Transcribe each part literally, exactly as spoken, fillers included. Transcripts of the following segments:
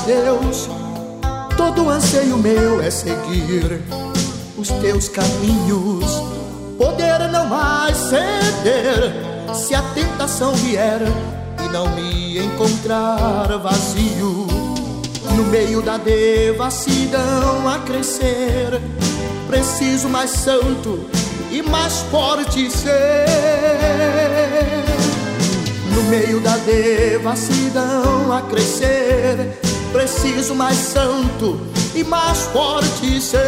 Deus, todo anseio meu é seguir os teus caminhos, poder não mais ceder se a tentação vier e não me encontrar vazio, no meio da devassidão a crescer. Preciso mais santo e mais forte ser. No meio da devassidão a crescer, preciso mais santo e mais forte ser.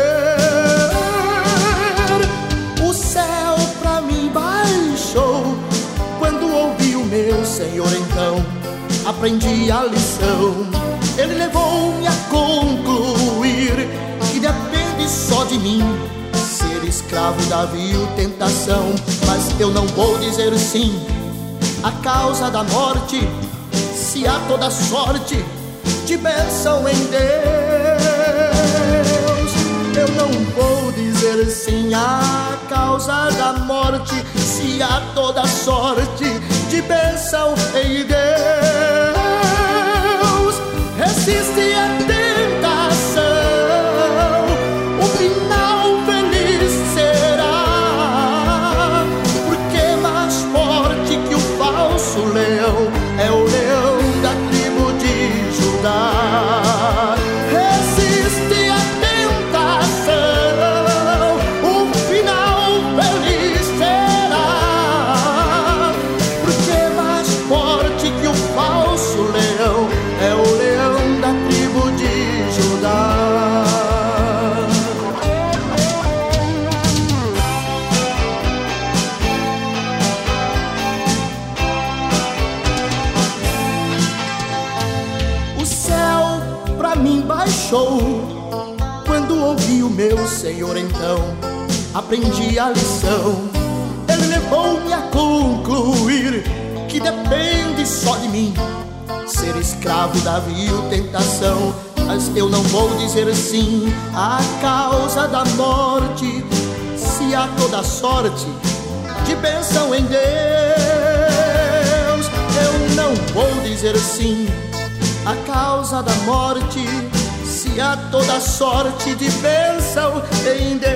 O céu pra mim baixou quando ouvi o meu Senhor, então aprendi a lição. Ele levou-me a concluir que depende só de mim ser escravo da vil tentação. Mas eu não vou dizer sim a causa da morte, se há toda sorte de bênção em Deus. Eu não vou dizer sim a causa da morte, se há toda sorte de bênção em Deus. Resiste a tentação, o final feliz será, porque mais forte que o falso leão é o leão da tribo de Judá. Resiste a tentação, o final feliz será, porque mais forte que o falso leão é o leão da tribo de Judá. O céu pra mim baixou quando ouvi o meu Senhor, então aprendi a lição. Ele levou-me a concluir que depende só de mim ser escravo da vil tentação. Mas eu não vou dizer sim a causa da morte, se há toda sorte de bênção em Deus. Eu não vou dizer sim a causa da morte, se há toda sorte de bênção em Deus.